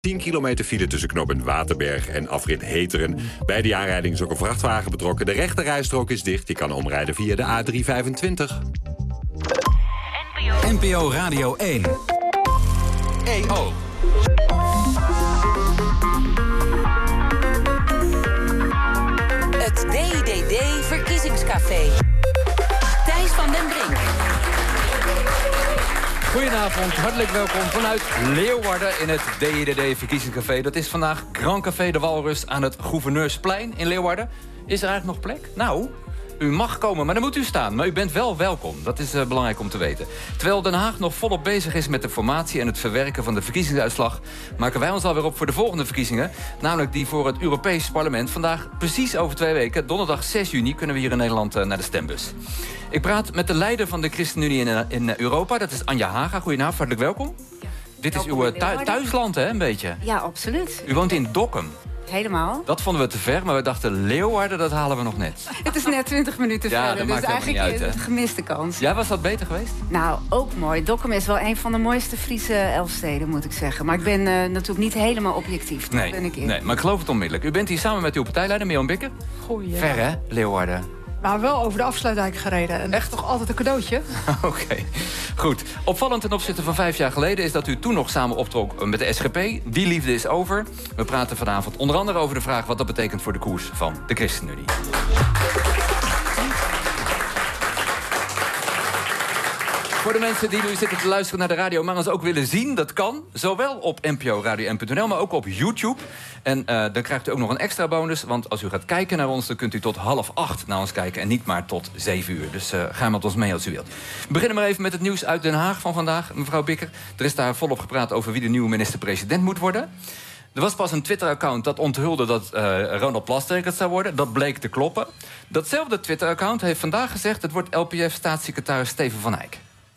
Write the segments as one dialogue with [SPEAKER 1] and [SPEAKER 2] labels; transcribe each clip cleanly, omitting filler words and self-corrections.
[SPEAKER 1] 10 kilometer file tussen knooppunt Waterberg en afrit Heteren. Bij die aanrijding is ook een vrachtwagen betrokken. De rechterrijstrook is dicht. Je kan omrijden via de A325.
[SPEAKER 2] NPO Radio 1. EO.
[SPEAKER 3] Het DDD-verkiezingscafé. Thijs van den Brink.
[SPEAKER 2] Goedenavond, hartelijk welkom vanuit Leeuwarden in het DDD-verkiezingscafé. Dat is vandaag Grand Café de Walrus aan het Gouverneursplein in Leeuwarden. Is er eigenlijk nog plek? Nou, u mag komen, maar dan moet u staan. Maar u bent wel welkom, dat is belangrijk om te weten. Terwijl Den Haag nog volop bezig is met de formatie en het verwerken van de verkiezingsuitslag, maken wij ons alweer op voor de volgende verkiezingen. Namelijk die voor het Europees Parlement. Vandaag, precies over 2 weken, donderdag 6 juni... kunnen we hier in Nederland naar de stembus. Ik praat met de leider van de ChristenUnie in Europa. Dat is Anja Haga. Goedenavond, hartelijk welkom. Ja. Dit is uw thuisland, hè, een beetje?
[SPEAKER 4] Ja, absoluut.
[SPEAKER 2] U woont in Dokkum.
[SPEAKER 4] Helemaal.
[SPEAKER 2] Dat vonden we te ver, maar we dachten Leeuwarden, dat halen we nog net.
[SPEAKER 4] Het is net 20 minuten verder,
[SPEAKER 2] dat
[SPEAKER 4] dus
[SPEAKER 2] maakt
[SPEAKER 4] eigenlijk
[SPEAKER 2] niet uit,
[SPEAKER 4] een gemiste kans.
[SPEAKER 2] Ja, was dat beter geweest?
[SPEAKER 4] Nou, ook mooi. Dokkum is wel een van de mooiste Friese elfsteden, moet ik zeggen. Maar ik ben natuurlijk niet helemaal objectief.
[SPEAKER 2] Nee,
[SPEAKER 4] ben ik in.
[SPEAKER 2] Nee, maar ik geloof het onmiddellijk. U bent hier samen met uw partijleider, Mirjam Bikker.
[SPEAKER 5] Goeie.
[SPEAKER 2] Ver, hè, Leeuwarden?
[SPEAKER 5] Maar wel over de Afsluitdijk gereden. En echt toch altijd een cadeautje?
[SPEAKER 2] Oké, goed. Opvallend ten opzichte van 5 jaar geleden is dat u toen nog samen optrok met de SGP. Die liefde is over. We praten vanavond onder andere over de vraag wat dat betekent voor de koers van de ChristenUnie. Voor de mensen die nu zitten te luisteren naar de radio, maar ons ook willen zien, dat kan. Zowel op nporadio1.nl, maar ook op YouTube. En dan krijgt u ook nog een extra bonus. Want als u gaat kijken naar ons, dan kunt u tot 7:30 naar ons kijken. En niet maar tot 7 uur. Dus ga met ons mee als u wilt. We beginnen maar even met het nieuws uit Den Haag van vandaag. Mevrouw Bikker, er is daar volop gepraat over wie de nieuwe minister-president moet worden. Er was pas een Twitter-account dat onthulde dat Ronald Plasterk het zou worden. Dat bleek te kloppen. Datzelfde Twitter-account heeft vandaag gezegd, het wordt LPF-staatssecretaris Steven van Eyck.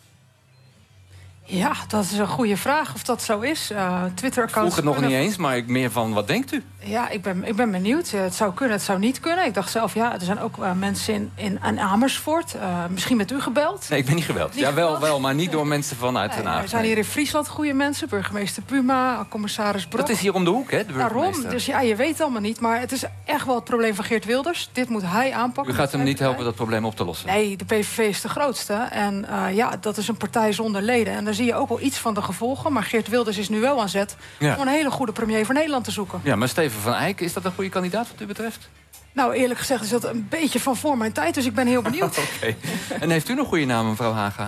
[SPEAKER 5] Ja, dat is een goede vraag of dat zo is. Twitter-accounts
[SPEAKER 2] vroeg het nog niet eens, maar meer van, wat denkt u?
[SPEAKER 5] Ja, ik ben benieuwd. Het zou kunnen, het zou niet kunnen. Ik dacht zelf, ja, er zijn ook mensen in Amersfoort. Misschien met u gebeld?
[SPEAKER 2] Nee, ik ben niet gebeld. Ja, wel, maar niet door mensen vanuit Den Haag.
[SPEAKER 5] Er zijn hier in Friesland goede mensen. Burgemeester Puma, commissaris Brok.
[SPEAKER 2] Dat is hier om de hoek, hè, de burgemeester.
[SPEAKER 5] Daarom, dus ja, je weet het allemaal niet. Maar het is echt wel het probleem van Geert Wilders. Dit moet hij aanpakken.
[SPEAKER 2] U gaat hem niet helpen dat probleem op te lossen?
[SPEAKER 5] Nee, de PVV is de grootste. En ja, dat is een partij zonder leden. En daar zie je ook wel iets van de gevolgen. Maar Geert Wilders is nu wel aan zet om een hele goede premier voor Nederland te zoeken.
[SPEAKER 2] Ja, maar Steven van Eyck, is dat een goede kandidaat wat u betreft?
[SPEAKER 5] Nou, eerlijk gezegd is dat een beetje van voor mijn tijd. Dus ik ben heel benieuwd.
[SPEAKER 2] Oké. En heeft u nog goede naam, mevrouw Haga?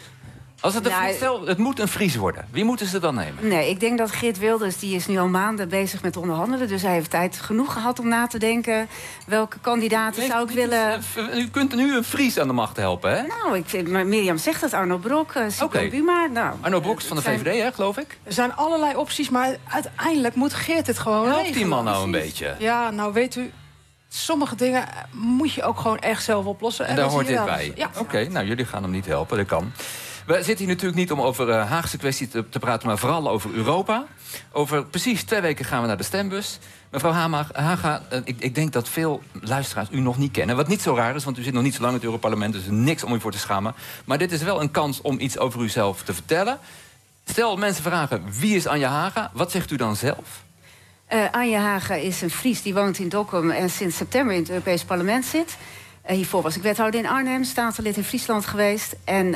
[SPEAKER 2] Als het stel, het moet een Fries worden. Wie moeten ze dan nemen?
[SPEAKER 4] Nee, ik denk dat Geert Wilders, die is nu al maanden bezig met onderhandelen. Dus hij heeft tijd genoeg gehad om na te denken welke kandidaten zou ik willen.
[SPEAKER 2] U kunt nu een Fries aan de macht helpen, hè?
[SPEAKER 4] Nou, ik vind, maar Mirjam zegt het, Arno Brok, Sipo Buma. Nou,
[SPEAKER 2] Arno Brok is van de VVD, hè, geloof ik?
[SPEAKER 5] Er zijn allerlei opties, maar uiteindelijk moet Geert het gewoon regelen.
[SPEAKER 2] Helpt die man nou een beetje?
[SPEAKER 5] Ja, nou weet u, sommige dingen moet je ook gewoon echt zelf oplossen.
[SPEAKER 2] En daar hoort dit bij?
[SPEAKER 5] Dus, ja.
[SPEAKER 2] Oké, nou, jullie gaan hem niet helpen, dat kan. We zitten hier natuurlijk niet om over Haagse kwesties te praten, maar vooral over Europa. Over precies 2 weken gaan we naar de stembus. Mevrouw Haga, ik denk dat veel luisteraars u nog niet kennen. Wat niet zo raar is, want u zit nog niet zo lang in het Europarlement, dus er is niks om u voor te schamen. Maar dit is wel een kans om iets over uzelf te vertellen. Stel mensen vragen, wie is Anja Haga? Wat zegt u dan zelf?
[SPEAKER 4] Anja Haga is een Fries, die woont in Dokkum en sinds september in het Europees Parlement zit. Hiervoor was ik wethouder in Arnhem, statenlid in Friesland geweest. En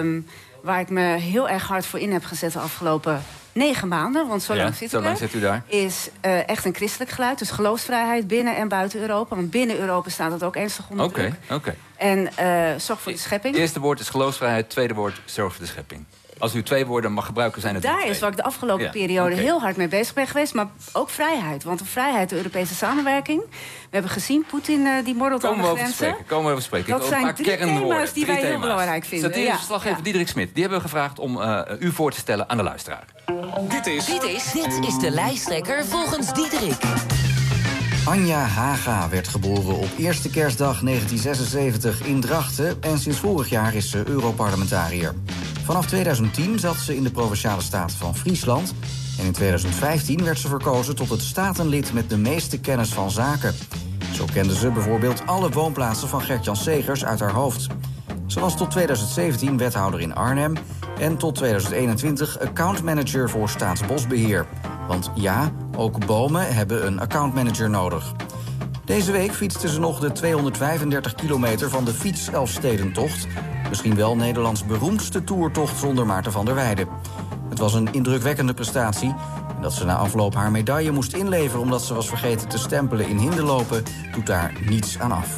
[SPEAKER 4] waar ik me heel erg hard voor in heb gezet de afgelopen 9 maanden... want zo lang zit u daar, is echt een christelijk geluid. Dus geloofsvrijheid binnen en buiten Europa. Want binnen Europa staat het ook ernstig onder druk.
[SPEAKER 2] Oké.
[SPEAKER 4] En zorg voor de schepping.
[SPEAKER 2] Het eerste woord is geloofsvrijheid, tweede woord zorg voor de schepping. Als u 2 woorden mag gebruiken, zijn het
[SPEAKER 4] daar
[SPEAKER 2] 2.
[SPEAKER 4] is waar ik de afgelopen periode heel hard mee bezig ben geweest. Maar ook vrijheid. Want de vrijheid, de Europese samenwerking. We hebben gezien, Poetin die mordelt aan de grenzen.
[SPEAKER 2] Komen we over spreken.
[SPEAKER 4] Dat zijn 3 thema's die wij heel belangrijk vinden.
[SPEAKER 2] Strategisch verslaggever Diederik Smit. Die hebben we gevraagd om u voor te stellen aan de luisteraar.
[SPEAKER 3] Dit is de lijsttrekker volgens Diederik.
[SPEAKER 6] Anja Haga werd geboren op eerste kerstdag 1976 in Drachten... en sinds vorig jaar is ze Europarlementariër. Vanaf 2010 zat ze in de Provinciale Staten van Friesland... en in 2015 werd ze verkozen tot het statenlid met de meeste kennis van zaken. Zo kende ze bijvoorbeeld alle woonplaatsen van Gert-Jan Segers uit haar hoofd. Ze was tot 2017 wethouder in Arnhem... en tot 2021 accountmanager voor Staatsbosbeheer. Want ja, ook bomen hebben een accountmanager nodig. Deze week fietsten ze nog de 235 kilometer van de fiets-Elfstedentocht. Misschien wel Nederlands beroemdste toertocht zonder Maarten van der Weijden. Het was een indrukwekkende prestatie. En dat ze na afloop haar medaille moest inleveren omdat ze was vergeten te stempelen in hinderlopen, doet daar niets aan af.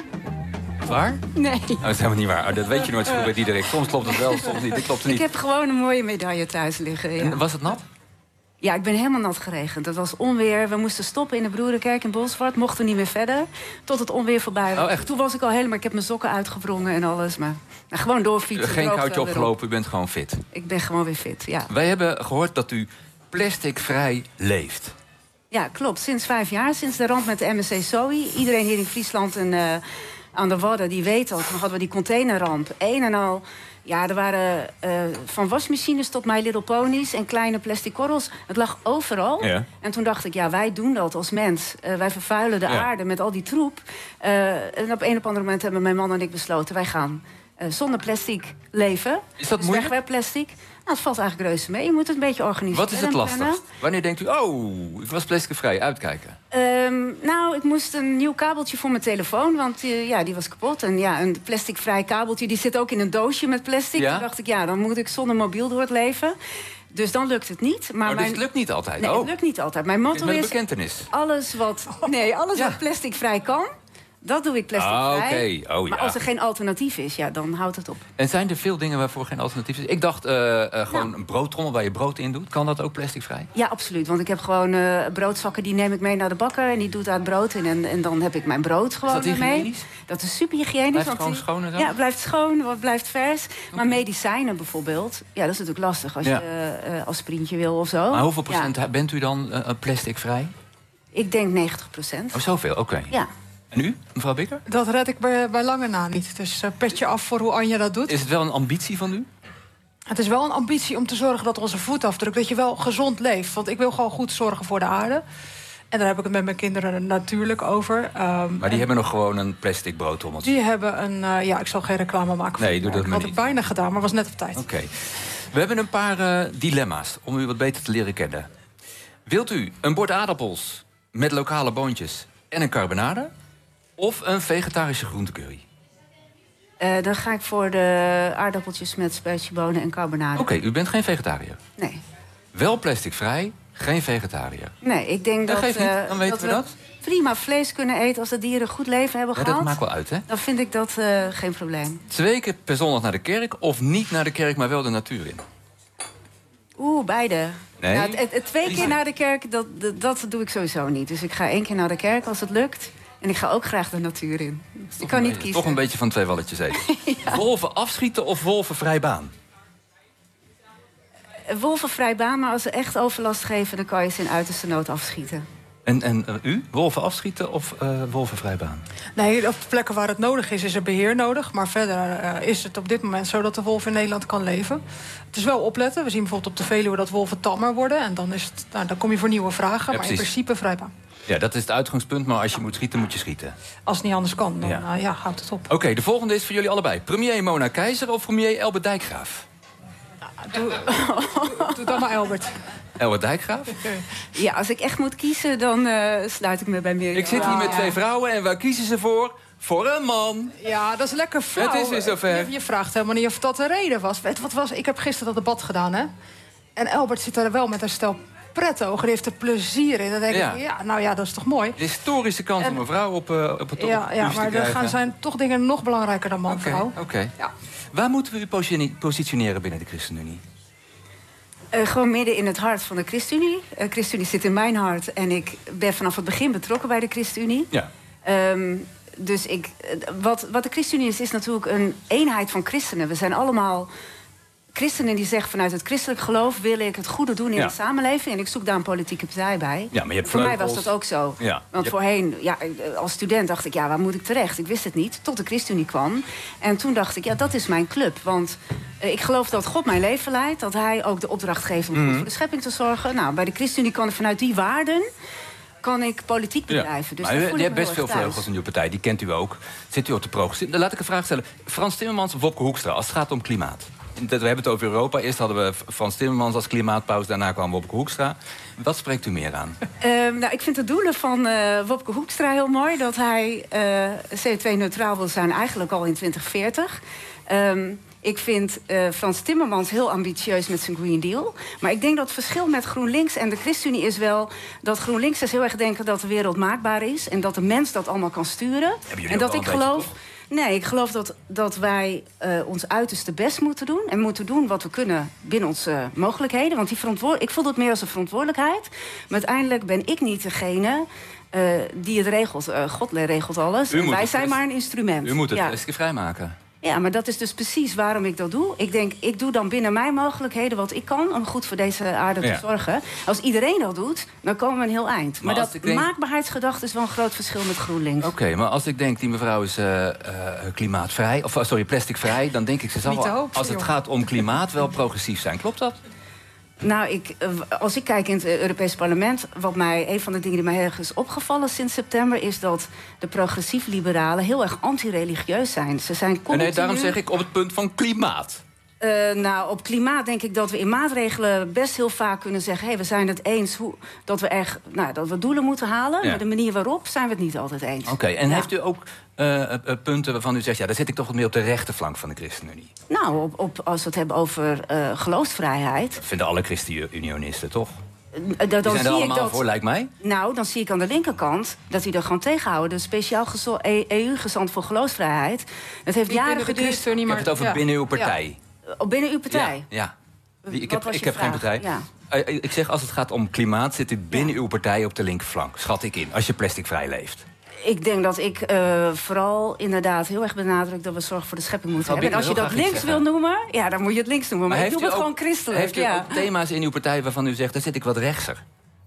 [SPEAKER 2] Waar?
[SPEAKER 4] Nee.
[SPEAKER 2] Oh, dat is helemaal niet waar. Oh, dat weet je nooit zo goed bij Diederik. Soms klopt het wel, soms niet. Dit klopt niet.
[SPEAKER 4] Ik heb gewoon een mooie medaille thuis liggen. Ja.
[SPEAKER 2] En was het nat?
[SPEAKER 4] Ja, ik ben helemaal nat geregend. Het was onweer. We moesten stoppen in de Broederenkerk in Bolsward. Mochten niet meer verder. Tot het onweer voorbij was.
[SPEAKER 2] Oh, echt?
[SPEAKER 4] Toen was ik al helemaal... Ik heb mijn sokken uitgewrongen en alles. Maar gewoon doorfietsen.
[SPEAKER 2] Geen koudje opgelopen, u bent gewoon fit.
[SPEAKER 4] Ik ben gewoon weer fit, ja.
[SPEAKER 2] Wij hebben gehoord dat u plasticvrij leeft.
[SPEAKER 4] Ja, klopt. Sinds 5 jaar. Sinds de ramp met de MSC Zoe. Iedereen hier in Friesland en aan de Wadden, die weet al. Toen hadden we die containerramp. Een en al... Ja, er waren van wasmachines tot My Little Ponies en kleine plastic korrels. Het lag overal.
[SPEAKER 2] Ja.
[SPEAKER 4] En toen dacht ik, ja, wij doen dat als mens. Wij vervuilen de aarde met al die troep. En op een of ander moment hebben mijn man en ik besloten... wij gaan zonder plastic leven.
[SPEAKER 2] Is dat moeilijk?
[SPEAKER 4] Wegwerpplastic. Nou, het valt eigenlijk reuze mee. Je moet het een beetje organiseren.
[SPEAKER 2] Wat is het lastigst? Wanneer denkt u, oh, ik was plasticvrij, uitkijken?
[SPEAKER 4] Nou, ik moest een nieuw kabeltje voor mijn telefoon, want die was kapot. En ja, een plasticvrij kabeltje, die zit ook in een doosje met plastic.
[SPEAKER 2] Ja?
[SPEAKER 4] Toen dacht ik, ja, dan moet ik zonder mobiel door het leven. Dus dan lukt het niet. Maar
[SPEAKER 2] Dus het lukt niet altijd?
[SPEAKER 4] Nee, het lukt niet altijd. Mijn motto
[SPEAKER 2] Met een
[SPEAKER 4] is,
[SPEAKER 2] bekentenis?
[SPEAKER 4] alles wat plasticvrij kan... Dat doe ik plasticvrij.
[SPEAKER 2] Oké. Oh, ja.
[SPEAKER 4] Maar als er geen alternatief is, ja, dan houdt het op.
[SPEAKER 2] En zijn er veel dingen waarvoor geen alternatief is? Ik dacht gewoon een broodtrommel waar je brood in doet. Kan dat ook plasticvrij?
[SPEAKER 4] Ja, absoluut. Want ik heb gewoon broodzakken, die neem ik mee naar de bakker... en die doet daar het brood in. En dan heb ik mijn brood gewoon mee.
[SPEAKER 2] hygiënisch?
[SPEAKER 4] Dat is super hygiënisch.
[SPEAKER 2] Blijft het gewoon schoon en zo?
[SPEAKER 4] Ja, blijft schoon, blijft vers. Maar medicijnen bijvoorbeeld, ja, dat is natuurlijk lastig... als je aspirintje wil of zo.
[SPEAKER 2] Maar hoeveel procent bent u dan plasticvrij?
[SPEAKER 4] Ik denk 90%.
[SPEAKER 2] Oh, zoveel? Oké.
[SPEAKER 4] Ja.
[SPEAKER 2] En u, mevrouw Bikker?
[SPEAKER 5] Dat red ik bij lange na niet. Dus petje af voor hoe Anja dat doet.
[SPEAKER 2] Is het wel een ambitie van u?
[SPEAKER 5] Het is wel een ambitie om te zorgen dat onze voetafdruk... dat je wel gezond leeft. Want ik wil gewoon goed zorgen voor de aarde. En daar heb ik het met mijn kinderen natuurlijk over.
[SPEAKER 2] Maar die hebben nog gewoon een plastic broodtrommeltje?
[SPEAKER 5] Die hebben een... ik zal geen reclame maken.
[SPEAKER 2] Nee, doe dat maar
[SPEAKER 5] had
[SPEAKER 2] niet.
[SPEAKER 5] ik bijna gedaan, maar was net op tijd.
[SPEAKER 2] Oké. We hebben een paar dilemma's om u wat beter te leren kennen. Wilt u een bord aardappels met lokale boontjes en een carbonade... of een vegetarische groentecurry?
[SPEAKER 4] Dan ga ik voor de aardappeltjes met spuitjebonen en carbonade.
[SPEAKER 2] Oké, u bent geen vegetariër?
[SPEAKER 4] Nee.
[SPEAKER 2] Wel plasticvrij, geen vegetariër?
[SPEAKER 4] Nee, ik denk dat...
[SPEAKER 2] geeft niet, dan weten we dat.
[SPEAKER 4] Prima vlees kunnen eten als de dieren goed leven hebben gehad.
[SPEAKER 2] Dat maakt wel uit, hè?
[SPEAKER 4] Dan vind ik dat geen probleem. 2
[SPEAKER 2] keer per zondag naar de kerk of niet naar de kerk, maar wel de natuur in?
[SPEAKER 4] Beide.
[SPEAKER 2] Nee?
[SPEAKER 4] Nou, 2 keer naar de kerk, dat doe ik sowieso niet. Dus ik ga 1 keer naar de kerk als het lukt. En ik ga ook graag de natuur in. Dus ik kan niet kiezen.
[SPEAKER 2] Toch een beetje van 2 walletjes eten. Ja. Wolven afschieten of wolven vrij baan?
[SPEAKER 4] Wolven vrij baan, maar als ze echt overlast geven... dan kan je ze in uiterste nood afschieten.
[SPEAKER 2] En u? Wolven afschieten of wolven vrij baan?
[SPEAKER 5] Nee, op plekken waar het nodig is er beheer nodig. Maar verder is het op dit moment zo dat de wolf in Nederland kan leven. Het is wel opletten. We zien bijvoorbeeld op de Veluwe dat wolven tammer worden. En dan, dan kom je voor nieuwe vragen.
[SPEAKER 2] Ja,
[SPEAKER 5] maar in principe vrij baan.
[SPEAKER 2] Ja, dat is het uitgangspunt, maar als je moet schieten, moet je schieten.
[SPEAKER 5] Als het niet anders kan, dan houdt het op.
[SPEAKER 2] Oké, de volgende is voor jullie allebei. Premier Mona Keizer of premier Elbert Dijkgraaf?
[SPEAKER 5] Doe dan maar Elbert.
[SPEAKER 2] Elbert Dijkgraaf?
[SPEAKER 4] Ja, als ik echt moet kiezen, dan sluit ik me bij Mirjam.
[SPEAKER 2] Ik zit hier met 2 vrouwen en waar kiezen ze voor? Voor een man.
[SPEAKER 5] Ja, dat is lekker flauw.
[SPEAKER 2] Het is weer zover.
[SPEAKER 5] Je vraagt helemaal niet of dat de reden was. Wat was. Ik heb gisteren dat debat gedaan, hè? En Elbert zit er wel met een stel pretogen. Die heeft er plezier in. Dan denk ik, dat is toch mooi?
[SPEAKER 2] De historische kans om een vrouw op het top
[SPEAKER 5] Ja, maar er zijn toch dingen nog belangrijker dan man-vrouw.
[SPEAKER 2] Oké. Ja. Waar moeten we u positioneren binnen de ChristenUnie?
[SPEAKER 4] Gewoon midden in het hart van de ChristenUnie. ChristenUnie zit in mijn hart. En ik ben vanaf het begin betrokken bij de ChristenUnie.
[SPEAKER 2] Ja.
[SPEAKER 4] Dus wat de ChristenUnie is natuurlijk een eenheid van christenen. We zijn allemaal christenen die zeggen vanuit het christelijk geloof... wil ik het goede doen in de samenleving. En ik zoek daar een politieke partij bij.
[SPEAKER 2] Ja, maar je hebt
[SPEAKER 4] voor mij was dat ook zo.
[SPEAKER 2] Ja.
[SPEAKER 4] Want voorheen, als student dacht ik... waar moet ik terecht? Ik wist het niet, tot de ChristenUnie kwam. En toen dacht ik, dat is mijn club. Want ik geloof dat God mijn leven leidt. Dat hij ook de opdracht geeft om goed voor de schepping te zorgen. Nou, bij de ChristenUnie kan ik vanuit die waarden... kan ik politiek bedrijven. Dus
[SPEAKER 2] maar je hebt best veel vleugels in uw partij, die kent u ook. Zit u op de progressie? Laat ik een vraag stellen. Frans Timmermans of Wopke Hoekstra, als het gaat om klimaat? We hebben het over Europa. Eerst hadden we Frans Timmermans als klimaatpaus. Daarna kwam Wopke Hoekstra. Wat spreekt u meer aan?
[SPEAKER 4] Nou, ik vind de doelen van Wopke Hoekstra heel mooi. Dat hij CO2-neutraal wil zijn eigenlijk al in 2040. Ik vind Frans Timmermans heel ambitieus met zijn Green Deal. Maar ik denk dat het verschil met GroenLinks en de ChristenUnie is wel... dat GroenLinks heel erg denken dat de wereld maakbaar is... en dat de mens dat allemaal kan sturen.
[SPEAKER 2] En dat ik geloof...
[SPEAKER 4] Nee, ik geloof dat wij ons uiterste best moeten doen... en moeten doen wat we kunnen binnen onze mogelijkheden. Want ik voel het meer als een verantwoordelijkheid. Maar uiteindelijk ben ik niet degene die het regelt. God regelt alles. En wij zijn maar een instrument.
[SPEAKER 2] U moet het plastic vrijmaken.
[SPEAKER 4] Ja, maar dat is dus precies waarom ik dat doe. Ik denk, ik doe dan binnen mijn mogelijkheden wat ik kan... om goed voor deze aarde te zorgen. Als iedereen dat doet, dan komen we een heel eind. Maar dat maakbaarheidsgedachte is wel een groot verschil met GroenLinks.
[SPEAKER 2] Oké, maar als ik denk, die mevrouw is klimaatvrij... plasticvrij, dan denk ik... ze zal als het gaat om klimaat wel progressief zijn. Klopt dat?
[SPEAKER 4] Nou, als ik kijk in het Europees Parlement... een van de dingen die mij heel erg is opgevallen sinds september... is dat de progressief-liberalen heel erg anti-religieus zijn. Ze zijn continu...
[SPEAKER 2] Nee, daarom zeg ik op het punt van klimaat.
[SPEAKER 4] Op klimaat denk ik dat we in maatregelen best heel vaak kunnen zeggen... hey, we zijn het eens dat we doelen moeten halen...
[SPEAKER 2] Ja.
[SPEAKER 4] maar de manier waarop zijn we het niet altijd eens.
[SPEAKER 2] Oké, en heeft u ook punten waarvan u zegt... daar zit ik toch wat meer op de rechterflank van de ChristenUnie?
[SPEAKER 4] Nou, als we het hebben over geloofsvrijheid...
[SPEAKER 2] Dat vinden alle ChristenUnionisten, toch?
[SPEAKER 4] Die
[SPEAKER 2] zijn er allemaal voor, lijkt mij.
[SPEAKER 4] Nou, dan zie ik aan de linkerkant dat die er gewoon tegenhouden. Dus speciaal EU-gezant voor geloofsvrijheid. Dat heeft jaren geduurd.
[SPEAKER 2] Ik heb het over binnen uw partij.
[SPEAKER 4] Binnen uw partij?
[SPEAKER 2] Ja. Ik heb geen partij.
[SPEAKER 4] Ja.
[SPEAKER 2] Ik zeg, als het gaat om klimaat... zit u binnen uw partij op de linkerflank. Schat ik in, als je plasticvrij leeft.
[SPEAKER 4] Ik denk dat ik vooral inderdaad heel erg benadruk... dat we zorg voor de schepping moeten hebben. En als je dat links wil noemen, dan moet je het links noemen. Maar ik doe het gewoon christelijk.
[SPEAKER 2] Heeft u ook thema's in uw partij waarvan u zegt... daar zit ik wat rechtser?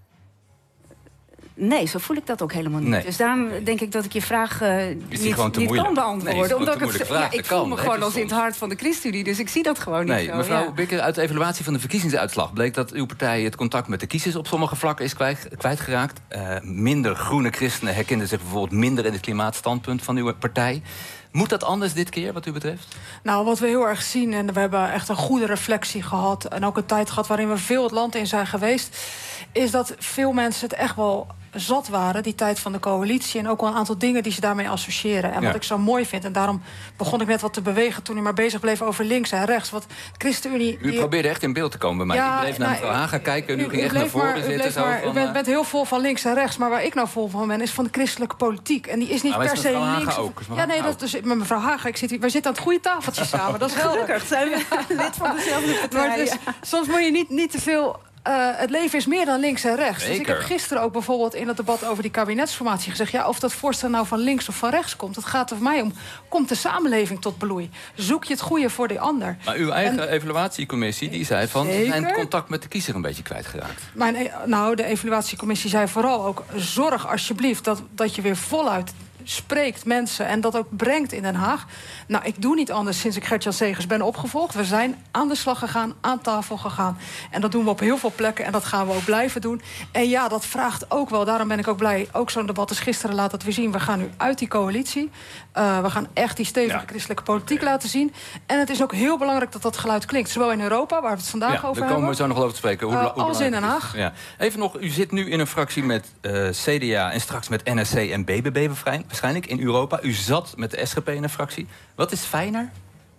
[SPEAKER 4] Nee, zo voel ik dat ook helemaal niet.
[SPEAKER 2] Nee.
[SPEAKER 4] Dus daarom denk ik dat ik je vraag niet kan beantwoorden.
[SPEAKER 2] Nee,
[SPEAKER 4] omdat ik voel me gewoon als in het hart van de ChristenUnie. Dus ik zie dat gewoon niet zo.
[SPEAKER 2] Mevrouw Bikker, uit de evaluatie van de verkiezingsuitslag... bleek dat uw partij het contact met de kiezers op sommige vlakken is kwijtgeraakt. Minder groene christenen herkenden zich bijvoorbeeld minder... in het klimaatstandpunt van uw partij. Moet dat anders dit keer, wat u betreft?
[SPEAKER 5] Nou, wat we heel erg zien, en we hebben echt een goede reflectie gehad... en ook een tijd gehad waarin we veel het land in zijn geweest... is dat veel mensen het echt wel zat waren, die tijd van de coalitie... en ook wel een aantal dingen die ze daarmee associëren. En wat ik zo mooi vind, en daarom begon ik net wat te bewegen... toen u maar bezig bleef over links en rechts. Wat ChristenUnie...
[SPEAKER 2] U probeerde echt in beeld te komen bij mij.
[SPEAKER 5] Ja,
[SPEAKER 2] ik bleef naar mevrouw Haga kijken en u ging echt naar voren zitten.
[SPEAKER 5] U bent heel vol van links en rechts. Maar waar ik nou vol van ben, is van de christelijke politiek. En die is niet per se links.
[SPEAKER 2] Ook,
[SPEAKER 5] dus met mevrouw Haga, wij zitten aan het goede tafeltje samen. Dat is helder.
[SPEAKER 4] Gelukkig zijn we lid van dezelfde partij.
[SPEAKER 5] Maar dus, soms moet je niet te veel... het leven is meer dan links en rechts.
[SPEAKER 2] Zeker.
[SPEAKER 5] Dus ik heb gisteren ook bijvoorbeeld in het debat over die kabinetsformatie gezegd... ja, of dat voorstel nou van links of van rechts komt... het gaat er voor mij om, komt de samenleving tot bloei? Zoek je het goede voor de ander?
[SPEAKER 2] Maar uw eigen evaluatiecommissie die zei van... we zijn het contact met de kiezer een beetje kwijtgeraakt.
[SPEAKER 5] De evaluatiecommissie zei vooral ook... zorg alsjeblieft dat je weer voluit spreekt mensen en dat ook brengt in Den Haag. Nou, ik doe niet anders sinds ik Gert-Jan Segers ben opgevolgd. We zijn aan de slag gegaan, aan tafel gegaan. En dat doen we op heel veel plekken en dat gaan we ook blijven doen. En ja, dat vraagt ook wel, daarom ben ik ook blij... ook zo'n debat als gisteren laat het weer zien... we gaan nu uit die coalitie. We gaan echt die stevige christelijke politiek laten zien. En het is ook heel belangrijk dat dat geluid klinkt. Zowel in Europa, waar we het vandaag over hebben...
[SPEAKER 2] daar komen we zo nog over te spreken.
[SPEAKER 5] Als in Den Haag.
[SPEAKER 2] Ja. Even nog, u zit nu in een fractie met CDA en straks met NSC en BBB waarschijnlijk in Europa. U zat met de SGP in een fractie. Wat is fijner?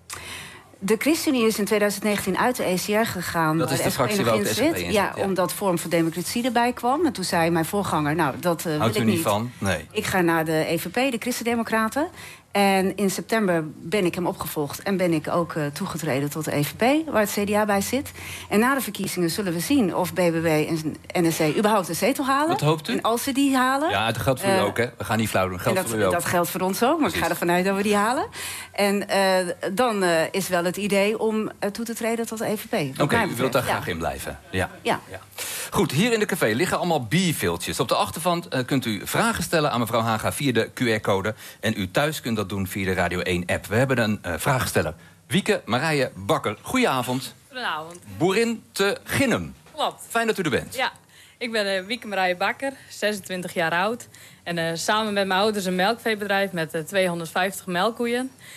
[SPEAKER 4] De ChristenUnie is in 2019 uit de ECR gegaan.
[SPEAKER 2] Dat is de fractie waar ook de SGP in zit.
[SPEAKER 4] Ja, omdat Forum voor Democratie erbij kwam. En toen zei mijn voorganger, nou, dat wil ik niet.
[SPEAKER 2] Houdt u niet van? Nee.
[SPEAKER 4] Ik ga naar de EVP, de Christen-Democraten. En in september ben ik hem opgevolgd en ben ik ook toegetreden tot de EVP, waar het CDA bij zit. En na de verkiezingen zullen we zien of BBB en NSC überhaupt een zetel halen.
[SPEAKER 2] Wat hoopt u?
[SPEAKER 4] En als ze die halen...
[SPEAKER 2] Ja, dat geldt voor u ook, hè? We gaan niet flauw doen.
[SPEAKER 4] Dat geldt voor ons ook, maar ik ga ervan uit dat we die halen. En dan is wel het idee om toe te treden tot de EVP.
[SPEAKER 2] Oké, u wilt daar graag in blijven. Ja. Goed, hier in de café liggen allemaal bierviltjes. Op de achterwand kunt u vragen stellen aan mevrouw Haga via de QR-code. En u thuis kunt dat doen via de Radio 1-app. We hebben een vraagsteller. Wieke Marije Bakker. Goedenavond.
[SPEAKER 7] Goedenavond.
[SPEAKER 2] Boerin te Ginnum.
[SPEAKER 7] Klopt.
[SPEAKER 2] Fijn dat u er bent.
[SPEAKER 7] Ja, ik ben Wieke Marije Bakker, 26 jaar oud. En samen met mijn ouders een melkveebedrijf met 250 melkkoeien.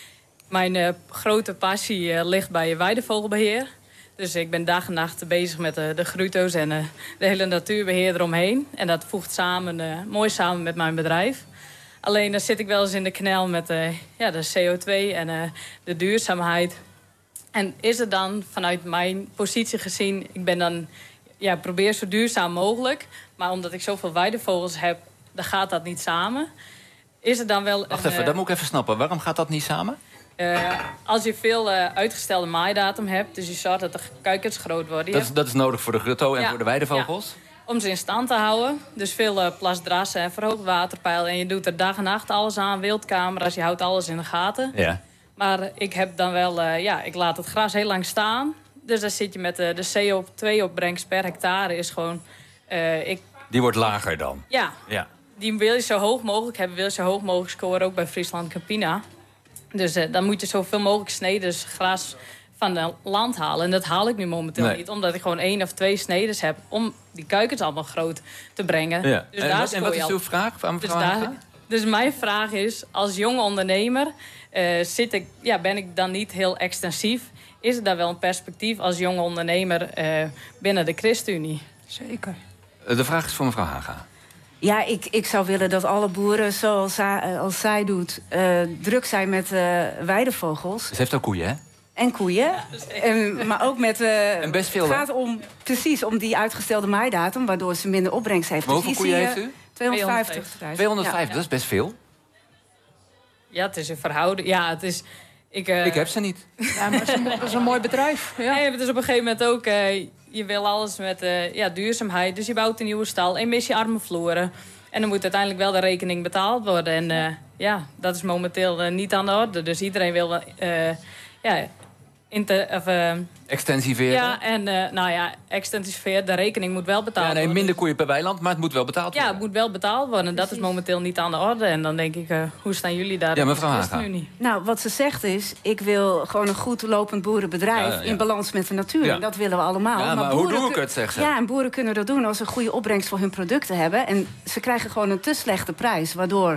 [SPEAKER 7] Mijn grote passie ligt bij weidevogelbeheer. Dus ik ben dag en nacht bezig met de groeto's en de hele natuurbeheer eromheen. En dat voegt mooi samen met mijn bedrijf. Alleen dan zit ik wel eens in de knel met de CO2 en de duurzaamheid. En is het dan vanuit mijn positie gezien... ik ben dan, probeer zo duurzaam mogelijk. Maar omdat ik zoveel weidevogels heb, dan gaat dat niet samen. Is het dan wel...
[SPEAKER 2] Wacht even, dat moet ik even snappen. Waarom gaat dat niet samen?
[SPEAKER 7] Als je veel uitgestelde maaidatum hebt... dus je zorgt dat de kuikens groot worden.
[SPEAKER 2] Dat is nodig voor de grutto en voor de weidevogels?
[SPEAKER 7] Ja, om ze in stand te houden. Dus veel plasdrassen en verhoogd waterpeil. En je doet er dag en nacht alles aan, wildcamera's. Je houdt alles in de gaten.
[SPEAKER 2] Ja.
[SPEAKER 7] Maar ik heb dan wel... ik laat het gras heel lang staan. Dus dan zit je met de CO2-opbrengst per hectare is gewoon...
[SPEAKER 2] Die wordt lager dan?
[SPEAKER 7] Ja. Die wil je zo hoog mogelijk hebben. Wil je zo hoog mogelijk scoren, ook bij Friesland Campina. Dus dan moet je zoveel mogelijk sneders gras van het land halen. En dat haal ik nu momenteel niet. Omdat ik gewoon 1 of 2 sneders heb... om die kuikens allemaal groot te brengen.
[SPEAKER 2] Ja.
[SPEAKER 7] Dus
[SPEAKER 2] en wat is uw vraag?
[SPEAKER 7] Dus mijn vraag is, als jonge ondernemer... ben ik dan niet heel extensief? Is er daar wel een perspectief als jonge ondernemer binnen de ChristenUnie?
[SPEAKER 5] Zeker.
[SPEAKER 2] De vraag is voor mevrouw Haga.
[SPEAKER 4] Ja, ik zou willen dat alle boeren, zoals als zij doet... druk zijn met weidevogels.
[SPEAKER 2] Ze heeft ook koeien, hè?
[SPEAKER 4] En koeien. Maar ook met...
[SPEAKER 2] en best veel,
[SPEAKER 4] het gaat om die uitgestelde maaidatum... waardoor ze minder opbrengst heeft.
[SPEAKER 2] Maar hoeveel koeien heeft u?
[SPEAKER 4] 250.
[SPEAKER 2] 250, dat is best veel.
[SPEAKER 7] Ja, het is een verhouding. Ja, het is... Ik
[SPEAKER 2] heb ze niet.
[SPEAKER 5] Ja, maar het is een mooi bedrijf. Ja.
[SPEAKER 7] Nee, het is op een gegeven moment ook... je wil alles met duurzaamheid. Dus je bouwt een nieuwe stal, emissiearme vloeren. En dan moet uiteindelijk wel de rekening betaald worden. En dat is momenteel niet aan de orde. Dus iedereen wil...
[SPEAKER 2] extensiveren?
[SPEAKER 7] Ja, en extensiveren. De rekening moet wel betaald worden.
[SPEAKER 2] Minder koeien per weiland, maar het moet wel betaald worden.
[SPEAKER 7] Ja, het moet wel betaald worden. Dat is momenteel niet aan de orde. En dan denk ik, hoe staan jullie daar?
[SPEAKER 2] Ja, mevrouw Haga.
[SPEAKER 4] Nou, wat ze zegt is... ik wil gewoon een goed lopend boerenbedrijf... in balans met de natuur.
[SPEAKER 2] Ja.
[SPEAKER 4] Dat willen we allemaal.
[SPEAKER 2] Ja, maar hoe doe ik het, zegt ze?
[SPEAKER 4] Ja, en boeren kunnen dat doen als ze een goede opbrengst voor hun producten hebben. En ze krijgen gewoon een te slechte prijs, waardoor...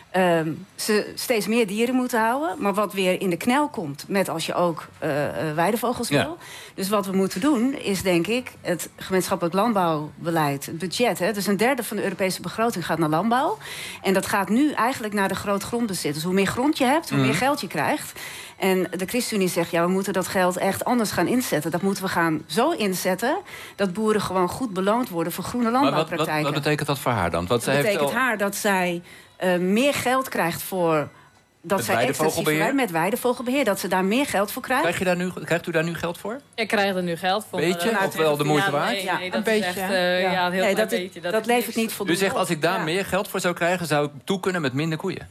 [SPEAKER 4] ze steeds meer dieren moeten houden. Maar wat weer in de knel komt met als je ook weidevogels wil.
[SPEAKER 2] Ja.
[SPEAKER 4] Dus wat we moeten doen is, denk ik, het gemeenschappelijk landbouwbeleid, het budget. Hè, dus 1/3 van de Europese begroting gaat naar landbouw. En dat gaat nu eigenlijk naar de grootgrondbezitters. Hoe meer grond je hebt, hoe meer geld je krijgt. En de ChristenUnie zegt, we moeten dat geld echt anders gaan inzetten. Dat moeten we gaan zo inzetten dat boeren gewoon goed beloond worden voor groene landbouwpraktijken.
[SPEAKER 2] Maar wat betekent dat voor haar dan?
[SPEAKER 4] Dat betekent haar dat zij meer geld krijgt voor... Dat zij
[SPEAKER 2] weidevogelbeheer?
[SPEAKER 4] Met weidevogelbeheer, dat ze daar meer geld voor krijgt.
[SPEAKER 2] Krijgt u daar nu geld voor?
[SPEAKER 7] Ik krijg er nu geld voor.
[SPEAKER 2] Beetje? Of wel de moeite waard?
[SPEAKER 7] Nee, dat
[SPEAKER 5] een beetje.
[SPEAKER 7] Is echt, heel klein beetje.
[SPEAKER 4] Dat levert niet voldoende.
[SPEAKER 2] U zegt, als ik daar meer geld voor zou krijgen... zou ik toe kunnen met minder koeien?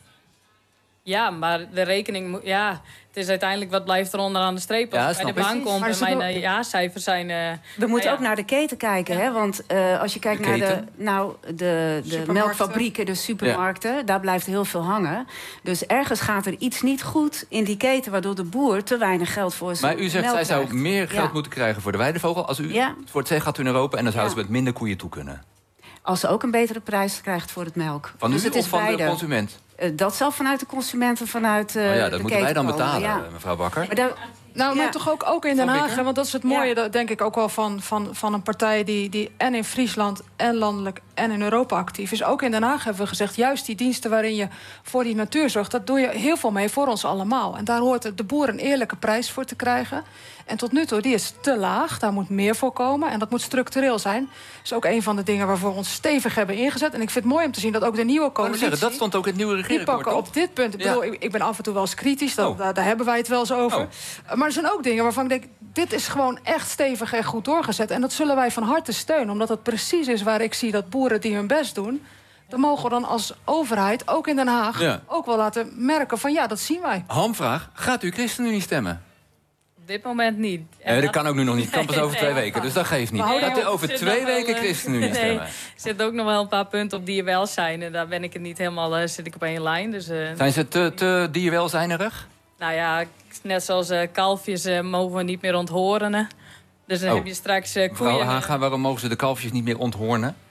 [SPEAKER 7] Ja, maar de rekening... het is uiteindelijk wat blijft er onderaan de streep. Als bij de bank komt en mijn jaarcijfers zijn...
[SPEAKER 4] we moeten ook naar de keten kijken. Hè? Want als je kijkt naar de melkfabrieken, de supermarkten... daar blijft heel veel hangen. Dus ergens gaat er iets niet goed in die keten... waardoor de boer te weinig geld voor zijn
[SPEAKER 2] Maar u zegt, zij zou meer geld moeten krijgen voor de weidevogel. Als u het voor het zeggen gaat u naar Europa... en dan zou ze met minder koeien toe kunnen.
[SPEAKER 4] Als ze ook een betere prijs krijgt voor het melk.
[SPEAKER 2] Van
[SPEAKER 4] dus
[SPEAKER 2] u of van de consument?
[SPEAKER 4] Dat zal vanuit de consumenten, vanuit
[SPEAKER 2] dat moeten wij dan betalen, mevrouw Bakker.
[SPEAKER 5] Maar toch ook in Den Haag. Want dat is het mooie, denk ik, ook wel van een partij... die en in Friesland en landelijk en in Europa actief is. Ook in Den Haag hebben we gezegd... juist die diensten waarin je voor die natuur zorgt... dat doe je heel veel mee voor ons allemaal. En daar hoort de boer een eerlijke prijs voor te krijgen. En tot nu toe, die is te laag. Daar moet meer voor komen. En dat moet structureel zijn. Dat is ook een van de dingen waarvoor we ons stevig hebben ingezet. En ik vind het mooi om te zien dat ook de nieuwe coalitie...
[SPEAKER 2] dat stond ook in het nieuwe regeerakkoord.
[SPEAKER 5] Die pakken op dit punt. Ik ben af en toe wel eens kritisch. Daar hebben wij het wel eens over. Maar er zijn ook dingen waarvan ik denk... dit is gewoon echt stevig en goed doorgezet. En dat zullen wij van harte steunen. Omdat het precies is waar ik zie dat boeren die hun best doen... dan mogen we dan als overheid, ook in Den Haag... ook wel laten merken van dat zien wij.
[SPEAKER 2] Hamvraag, gaat u ChristenUnie stemmen?
[SPEAKER 7] Op dit moment niet.
[SPEAKER 2] Dat kan ook nu nog niet. Het kan pas over 2 weken, dus dat geeft niet. Gaat u over 2 weken ChristenUnie stemmen?
[SPEAKER 7] Er zitten ook nog wel een paar punten op dierenwelzijn. En daar ben ik het niet helemaal... zit ik op één lijn. Dus,
[SPEAKER 2] zijn ze te dierwelzijnerig?
[SPEAKER 7] Nou ja, net zoals kalfjes mogen we niet meer onthorenen. Dus dan heb je straks koeien...
[SPEAKER 2] Mevrouw Haga, waarom mogen ze de kalfjes niet meer onthornen?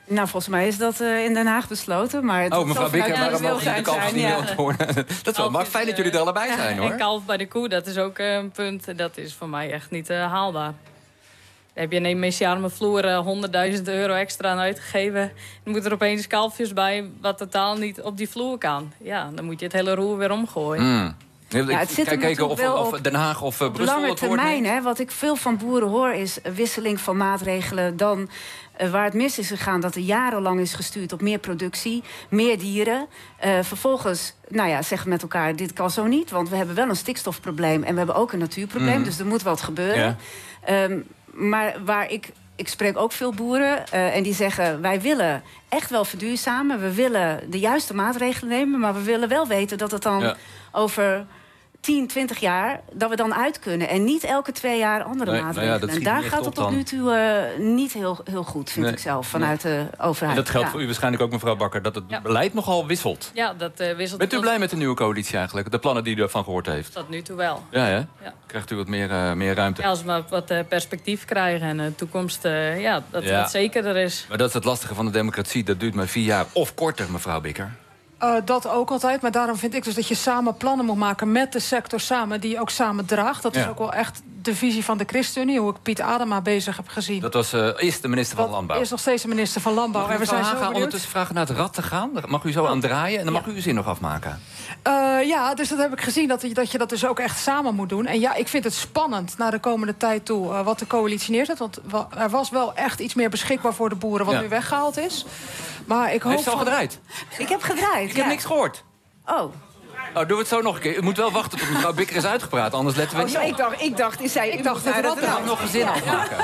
[SPEAKER 4] Nou, volgens mij is dat in Den Haag besloten. Maar
[SPEAKER 2] mevrouw Bikker, waarom mogen jullie de kalfjes niet melden worden? Dat is wel maar fijn dat jullie er allebei zijn, hoor.
[SPEAKER 7] En kalf bij de koe, dat is ook een punt. Dat is voor mij echt niet haalbaar. Daar heb je een messiarme vloer €100.000 extra aan uitgegeven. Dan moeten er opeens kalfjes bij, wat totaal niet op die vloer kan. Ja, dan moet je het hele roer weer omgooien.
[SPEAKER 4] Het zit er
[SPEAKER 2] kijken
[SPEAKER 4] natuurlijk
[SPEAKER 2] of Den Haag of Brussel
[SPEAKER 4] lange
[SPEAKER 2] het woord
[SPEAKER 4] termijn,
[SPEAKER 2] neemt.
[SPEAKER 4] wat ik veel van boeren hoor, is wisseling van maatregelen. Dan waar het mis is gegaan, dat er jarenlang is gestuurd op meer productie, meer dieren. Vervolgens, zeggen we met elkaar, dit kan zo niet. Want we hebben wel een stikstofprobleem en we hebben ook een natuurprobleem. Dus er moet wat gebeuren. Ja. Maar waar ik spreek ook veel boeren en die zeggen, wij willen echt wel verduurzamen. We willen de juiste maatregelen nemen, maar we willen wel weten dat het dan over 10, 20 jaar, dat we dan uit kunnen. En niet elke 2 jaar andere maatregelen. En daar gaat het tot nu toe niet heel goed, vind ik zelf, vanuit de overheid.
[SPEAKER 2] En dat geldt voor u waarschijnlijk ook, mevrouw Bakker, dat het beleid nogal wisselt.
[SPEAKER 7] Ja, dat wisselt.
[SPEAKER 2] Bent u blij met de nieuwe coalitie eigenlijk? De plannen die u ervan gehoord heeft?
[SPEAKER 7] Tot nu toe wel.
[SPEAKER 2] Ja, hè?
[SPEAKER 7] Ja.
[SPEAKER 2] Krijgt u wat meer ruimte?
[SPEAKER 7] Ja, als we wat perspectief krijgen en de toekomst, dat het zekerder is.
[SPEAKER 2] Maar dat is het lastige van de democratie. Dat duurt maar 4 jaar of korter, mevrouw Bikker.
[SPEAKER 5] Dat ook altijd, maar daarom vind ik dus dat je samen plannen moet maken met de sector samen, die je ook samen draagt. Dat is ook wel echt de visie van de ChristenUnie, hoe ik Piet Adema bezig heb gezien.
[SPEAKER 2] Dat was eerst de minister van Landbouw.
[SPEAKER 5] Is nog steeds de minister van Landbouw.
[SPEAKER 2] Mag
[SPEAKER 5] en we zijn zo
[SPEAKER 2] ondertussen vragen naar het rad te gaan? Daar mag u zo aan draaien en dan mag u uw zin nog afmaken.
[SPEAKER 5] Dus dat heb ik gezien, dat je dat dus ook echt samen moet doen. En ja, ik vind het spannend naar de komende tijd toe wat de coalitie neerzet. Want er was wel echt iets meer beschikbaar voor de boeren wat nu weggehaald is. Maar ik hoop.
[SPEAKER 2] Heeft ze al gedraaid?
[SPEAKER 4] Ik heb gedraaid.
[SPEAKER 2] Ik heb niks gehoord.
[SPEAKER 4] Oh,
[SPEAKER 2] doen we het zo nog een keer. U moet wel wachten tot mevrouw Bikker is uitgepraat, anders letten we niet op.
[SPEAKER 4] Ik dacht dat
[SPEAKER 2] er nog een zin afmaken.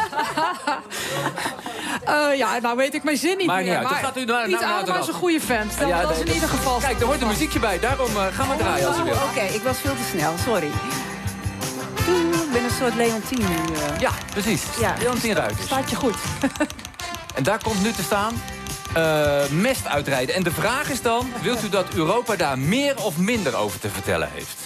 [SPEAKER 5] Nou weet ik mijn zin niet meer.
[SPEAKER 2] Maar gaat u naar
[SPEAKER 5] Piet Adema is een goede vent. Dat is in ieder geval.
[SPEAKER 2] Kijk, er hoort een muziekje bij. Daarom gaan we draaien als u wil.
[SPEAKER 4] Oké, ik was veel te snel, sorry. Ik ben een soort Leontien nu.
[SPEAKER 2] Ja, precies.
[SPEAKER 4] Ja.
[SPEAKER 2] Leontien Ruijters.
[SPEAKER 5] Staat je goed.
[SPEAKER 2] En daar komt nu te staan mest uitrijden. En de vraag is dan, wilt u dat Europa daar meer of minder over te vertellen heeft?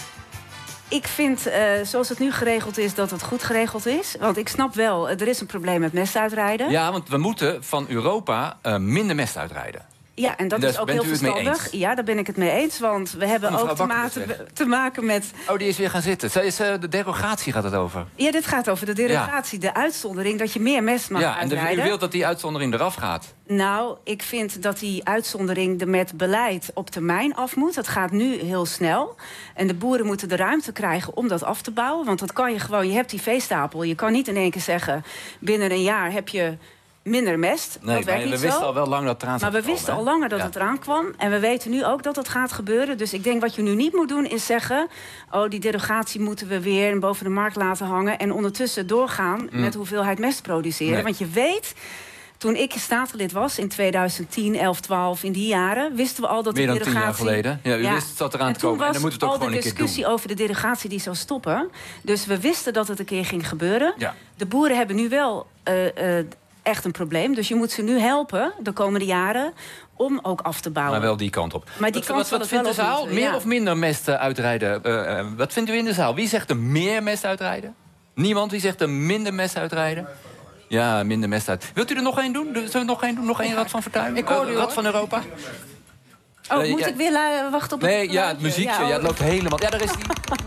[SPEAKER 4] Ik vind, zoals het nu geregeld is, dat het goed geregeld is. Want ik snap wel, er is een probleem met mest uitrijden.
[SPEAKER 2] Ja, want we moeten van Europa minder mest uitrijden.
[SPEAKER 4] Ja, en dat is ook heel verstandig. Ja, daar ben ik het mee eens. Want we hebben ook te maken met...
[SPEAKER 2] Oh, die is weer gaan zitten. De derogatie gaat het over.
[SPEAKER 4] Ja, dit gaat over de derogatie. Ja. De uitzondering dat je meer mest mag uitrijden.
[SPEAKER 2] En u wilt dat die uitzondering eraf gaat?
[SPEAKER 4] Nou, ik vind dat die uitzondering met beleid op termijn af moet. Dat gaat nu heel snel. En de boeren moeten de ruimte krijgen om dat af te bouwen. Want dat kan je gewoon... Je hebt die veestapel. Je kan niet in één keer zeggen... binnen een jaar heb je... minder mest.
[SPEAKER 2] Nee, maar we wisten al wel lang dat het eraan zou komen.
[SPEAKER 4] Maar we wisten al langer dat het eraan kwam. En we weten nu ook dat het gaat gebeuren. Dus ik denk wat je nu niet moet doen is zeggen... die derogatie moeten we weer boven de markt laten hangen... en ondertussen doorgaan met de hoeveelheid mest produceren. Nee. Want je weet... Toen ik statenlid was in 2010, 11, 12, in die jaren... wisten we al dat de derogatie...
[SPEAKER 2] Meer dan 10 jaar geleden. Ja, u wist dat eraan te komen. En dan moet het ook gewoon een keer doen.
[SPEAKER 4] al de discussie over de derogatie die zou stoppen. Dus we wisten dat het een keer ging gebeuren.
[SPEAKER 2] Ja.
[SPEAKER 4] De boeren hebben nu wel... echt een probleem. Dus je moet ze nu helpen de komende jaren om ook af te bouwen.
[SPEAKER 2] Maar wel die kant op.
[SPEAKER 4] Maar die kant
[SPEAKER 2] wat vindt de zaal? Meer of minder mest uitrijden? Wat vindt u in de zaal? Wie zegt er meer mest uitrijden? Niemand? Wie zegt er minder mest uitrijden? Ja, minder mest uit. Wilt u er nog één doen? Zullen we nog één doen? Nog één Rad van Fortuin?
[SPEAKER 5] Ik hoor u,
[SPEAKER 2] Rad van Europa?
[SPEAKER 4] Moet ik weer wachten op het
[SPEAKER 2] Nee, het muziekje. Ja, het loopt helemaal... Ja, daar is die.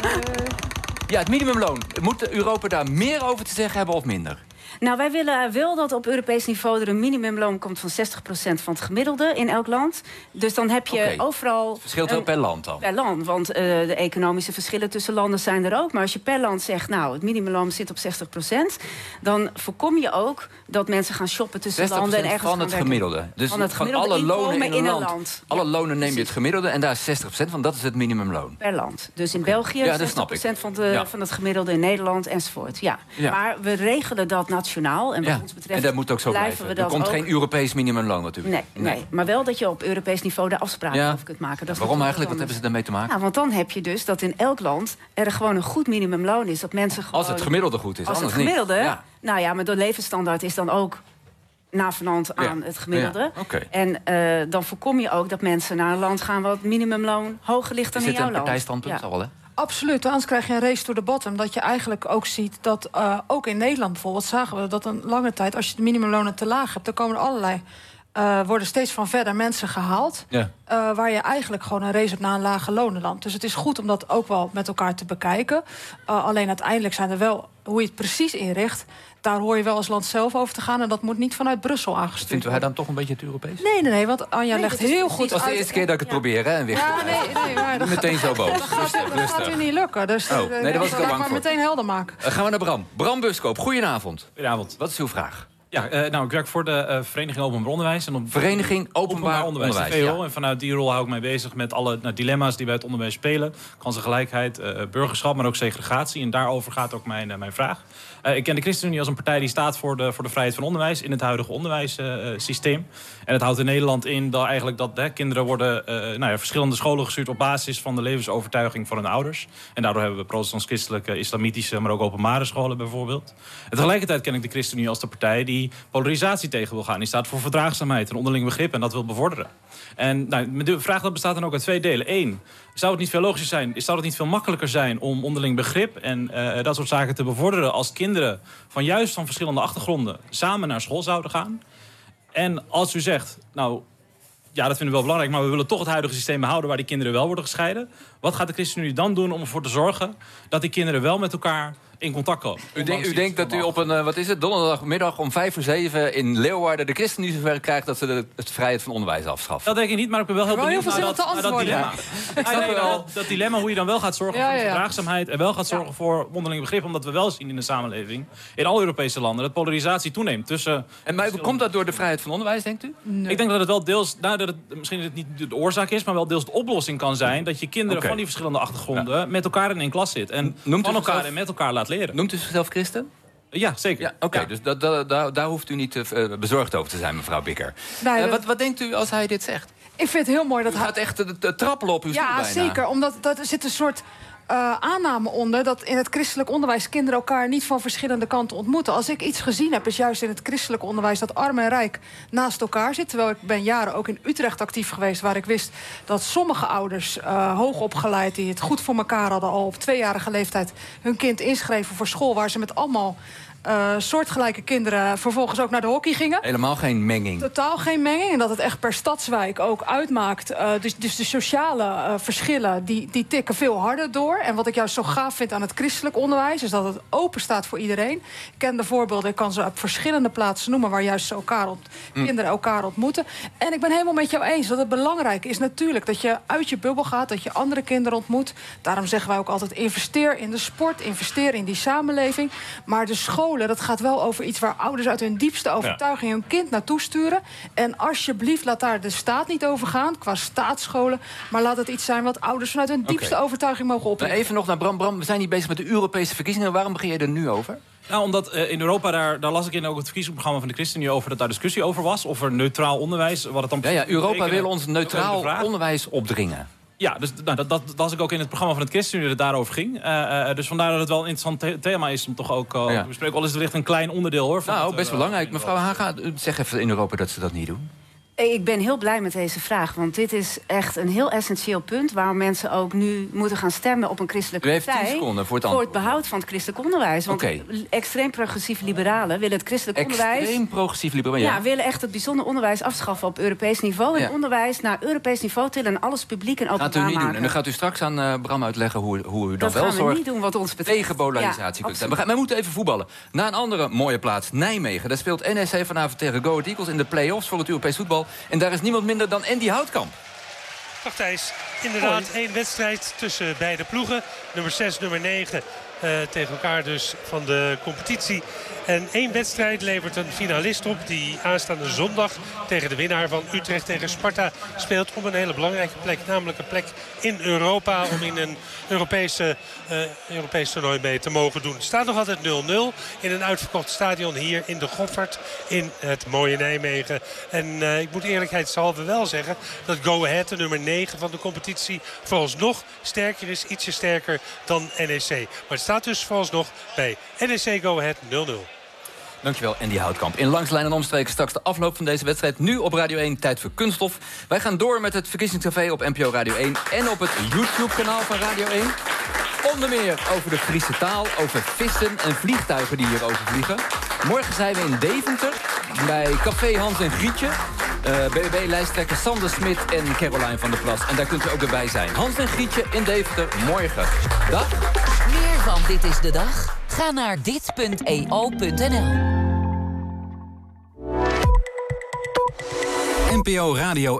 [SPEAKER 2] Ja, het minimumloon. Moet Europa daar meer over te zeggen hebben of minder?
[SPEAKER 4] Nou, wij willen wel dat op Europees niveau er een minimumloon komt van 60% van het gemiddelde in elk land. Dus dan heb je overal...
[SPEAKER 2] Het verschilt wel per land dan?
[SPEAKER 4] Per land, want de economische verschillen tussen landen zijn er ook. Maar als je per land zegt, nou, het minimumloon zit op 60%... dan voorkom je ook dat mensen gaan shoppen tussen landen en ergens
[SPEAKER 2] van het gemiddelde. Dus van alle lonen in een land. Alle lonen neem je het gemiddelde en daar is 60% van, dat is het minimumloon.
[SPEAKER 4] Per land. Dus in België 60% van het gemiddelde, in Nederland enzovoort. Ja. Maar we regelen dat nationaal. En wat ons betreft
[SPEAKER 2] en dat moet ook zo blijven. Er komt geen Europees minimumloon natuurlijk.
[SPEAKER 4] Nee, maar wel dat je op Europees niveau de afspraken over kunt maken. Dat
[SPEAKER 2] waarom eigenlijk? Wat hebben ze daarmee te maken?
[SPEAKER 4] Nou, want dan heb je dus dat in elk land er gewoon een goed minimumloon is. Dat mensen gewoon,
[SPEAKER 2] als het gemiddelde goed is,
[SPEAKER 4] als
[SPEAKER 2] anders
[SPEAKER 4] het gemiddelde,
[SPEAKER 2] niet.
[SPEAKER 4] Nou ja, maar de levensstandaard is dan ook navenant aan het gemiddelde.
[SPEAKER 2] Ja, okay.
[SPEAKER 4] En dan voorkom je ook dat mensen naar een land gaan wat minimumloon hoger ligt dan in jouw land.
[SPEAKER 2] Is dit een partijstandpunt al, hè?
[SPEAKER 5] Absoluut, anders krijg je een race to the bottom. Dat je eigenlijk ook ziet dat ook in Nederland bijvoorbeeld zagen we dat een lange tijd, als je de minimumlonen te laag hebt, dan komen er allerlei worden steeds van verder mensen gehaald.
[SPEAKER 2] Ja.
[SPEAKER 5] Waar je eigenlijk gewoon een race hebt naar een lage lonenland. Dus het is goed om dat ook wel met elkaar te bekijken. Alleen uiteindelijk zijn er wel, hoe je het precies inricht, daar hoor je wel als land zelf over te gaan. En dat moet niet vanuit Brussel aangestuurd
[SPEAKER 2] Vindt u
[SPEAKER 5] worden.
[SPEAKER 2] hij dan toch een beetje te Europees?
[SPEAKER 5] Nee, want Anja legt heel goed uit.
[SPEAKER 2] Het was de eerste keer dat ik het probeer, hè? En weer
[SPEAKER 5] maar dat
[SPEAKER 2] meteen zo boos.
[SPEAKER 5] dat gaat u niet lukken. Dus
[SPEAKER 2] Oh, nee, daar was ik al bang
[SPEAKER 5] maar
[SPEAKER 2] voor.
[SPEAKER 5] meteen helder maken.
[SPEAKER 2] Gaan we naar Bram. Bram Buskoop, goedenavond.
[SPEAKER 8] Goedenavond.
[SPEAKER 2] Wat is uw vraag?
[SPEAKER 8] Ja, ik werk voor de Vereniging Openbaar Onderwijs. En
[SPEAKER 2] Vereniging Openbaar Onderwijs,
[SPEAKER 8] de VO.
[SPEAKER 2] ja.
[SPEAKER 8] En vanuit die rol hou ik mij bezig met alle dilemma's die bij het onderwijs spelen. Kansengelijkheid, burgerschap, maar ook segregatie. En daarover gaat ook mijn vraag. Ik ken de ChristenUnie als een partij die staat voor de vrijheid van onderwijs in het huidige onderwijssysteem. En het houdt in Nederland in dat kinderen worden verschillende scholen gestuurd op basis van de levensovertuiging van hun ouders. En daardoor hebben we protestants-christelijke, islamitische, maar ook openbare scholen bijvoorbeeld. En tegelijkertijd ken ik de ChristenUnie als de partij die polarisatie tegen wil gaan. Die staat voor verdraagzaamheid en onderling begrip en dat wil bevorderen. En de vraag dat bestaat dan ook uit 2 delen. 1, zou het niet veel logischer zijn, zou het niet veel makkelijker zijn om onderling begrip en dat soort zaken te bevorderen als kinderen van verschillende achtergronden samen naar school zouden gaan? En als u zegt, dat vinden we wel belangrijk, maar we willen toch het huidige systeem behouden waar die kinderen wel worden gescheiden. Wat gaat de ChristenUnie dan doen om ervoor te zorgen dat die kinderen wel met elkaar in contact komen?
[SPEAKER 2] U denkt dat u op een, donderdagmiddag om 5:07 in Leeuwarden de ChristenUnie zover krijgt dat ze het vrijheid van onderwijs afschaffen?
[SPEAKER 8] Dat denk ik niet, maar ik ben wel heel benieuwd naar dat dilemma.
[SPEAKER 2] Ja.
[SPEAKER 8] Dat dilemma, hoe je dan wel gaat zorgen voor verdraagzaamheid en wel gaat zorgen voor onderling begrip, omdat we wel zien in de samenleving, in alle Europese landen, dat polarisatie toeneemt tussen.
[SPEAKER 2] Maar komt dat door de vrijheid van onderwijs, denkt u?
[SPEAKER 8] Nee. Ik denk dat het wel deels, misschien het niet de oorzaak is, maar wel deels de oplossing kan zijn dat je kinderen van die verschillende achtergronden met elkaar in één klas zit en van elkaar en met elkaar laat leren.
[SPEAKER 2] Noemt u zichzelf christen?
[SPEAKER 8] Ja, zeker.
[SPEAKER 2] Ja, Oké, dus daar hoeft u niet bezorgd over te zijn, mevrouw Bikker.
[SPEAKER 5] Nee,
[SPEAKER 2] wat denkt u als hij dit zegt?
[SPEAKER 5] Ik vind het heel mooi dat
[SPEAKER 2] hij gaat echt trappelen op uw stoel bijna.
[SPEAKER 5] Ja, zeker. Omdat er zit een soort aanname onder dat in het christelijk onderwijs kinderen elkaar niet van verschillende kanten ontmoeten. Als ik iets gezien heb, is juist in het christelijk onderwijs dat arm en rijk naast elkaar zitten. Terwijl ik ben jaren ook in Utrecht actief geweest, waar ik wist dat sommige ouders hoogopgeleid die het goed voor elkaar hadden, al op 2-jarige leeftijd hun kind inschreven voor school, waar ze met allemaal soortgelijke kinderen vervolgens ook naar de hockey gingen.
[SPEAKER 2] Helemaal geen menging.
[SPEAKER 5] Totaal geen menging. En dat het echt per stadswijk ook uitmaakt. Dus de sociale verschillen die tikken veel harder door. En wat ik juist zo gaaf vind aan het christelijk onderwijs is dat het open staat voor iedereen. Ik ken de voorbeelden, ik kan ze op verschillende plaatsen noemen waar juist kinderen elkaar ontmoeten. En ik ben helemaal met jou eens dat het belangrijk is natuurlijk dat je uit je bubbel gaat, dat je andere kinderen ontmoet. Daarom zeggen wij ook altijd investeer in de sport, investeer in die samenleving. Maar de school, dat gaat wel over iets waar ouders uit hun diepste overtuiging hun kind naartoe sturen. En alsjeblieft, laat daar de staat niet over gaan, qua staatsscholen. Maar laat het iets zijn wat ouders vanuit hun diepste overtuiging mogen opnemen.
[SPEAKER 2] Even nog naar Bram. We zijn hier bezig met de Europese verkiezingen. Waarom begin je er nu over?
[SPEAKER 8] Nou, omdat in Europa, daar las ik in ook het verkiezingsprogramma van de ChristenUnie over dat daar discussie over was. Over neutraal onderwijs. Wat het dan
[SPEAKER 2] Europa wil ons neutraal onderwijs opdringen.
[SPEAKER 8] Ja, dus dat las ik ook in het programma van het ChristenUnie dat het daarover ging. Dus vandaar dat het wel een interessant thema is om toch ook te bespreken. Al is het wellicht een klein onderdeel, hoor.
[SPEAKER 2] Best belangrijk. Mevrouw Haga, zeg even in Europa dat ze dat niet doen.
[SPEAKER 4] Ik ben heel blij met deze vraag, want dit is echt een heel essentieel punt waarom mensen ook nu moeten gaan stemmen op een christelijke partij.
[SPEAKER 2] U heeft 10 seconden voor het antwoord.
[SPEAKER 4] Voor het behoud van het christelijk onderwijs. Want extreem progressieve liberalen willen het christelijk onderwijs.
[SPEAKER 2] Extreem progressief liberalen.
[SPEAKER 4] Ja, willen echt het bijzonder onderwijs afschaffen op Europees niveau. En onderwijs naar Europees niveau tillen en alles publiek en openbaar
[SPEAKER 2] maken. Gaat u niet doen. En dan gaat u straks aan Bram uitleggen hoe u dan wel zorgt. Dat gaan we niet doen wat ons betreft. Tegen polarisatie kunt zijn. Wij moeten even voetballen. Naar een andere mooie plaats, Nijmegen. Daar speelt NEC vanavond tegen Go Ahead Eagles in de play-offs voor het Europees voetbal. En daar is niemand minder dan Andy Houtkamp.
[SPEAKER 9] Dag Thijs, inderdaad 1 wedstrijd tussen beide ploegen. Nummer 6, nummer 9 tegen elkaar dus van de competitie. En 1 wedstrijd levert een finalist op die aanstaande zondag tegen de winnaar van Utrecht tegen Sparta speelt om een hele belangrijke plek. Namelijk een plek in Europa om in een Europees toernooi mee te mogen doen. Het staat nog altijd 0-0 in een uitverkocht stadion hier in de Goffert in het mooie Nijmegen. En ik moet eerlijkheidshalve wel zeggen dat Go Ahead, de nummer 9 van de competitie, vooralsnog sterker is, ietsje sterker dan NEC. Maar het staat dus vooralsnog bij NEC Go Ahead 0-0.
[SPEAKER 2] Dankjewel, Andy Houtkamp. In Langslijn en Omstreken straks de afloop van deze wedstrijd. Nu op Radio 1, tijd voor kunststof. Wij gaan door met het Verkiezingscafé op NPO Radio 1... en op het YouTube-kanaal van Radio 1. Onder meer over de Friese taal, over vissen en vliegtuigen die hier overvliegen. Morgen zijn we in Deventer bij Café Hans en Grietje. BBB-lijsttrekker Sander Smit en Caroline van der Plas. En daar kunt u ook weer bij zijn. Hans en Gietje in Deventer morgen. Dag.
[SPEAKER 3] Meer van Dit is de Dag? Ga naar dit.eo.nl.
[SPEAKER 10] NPO Radio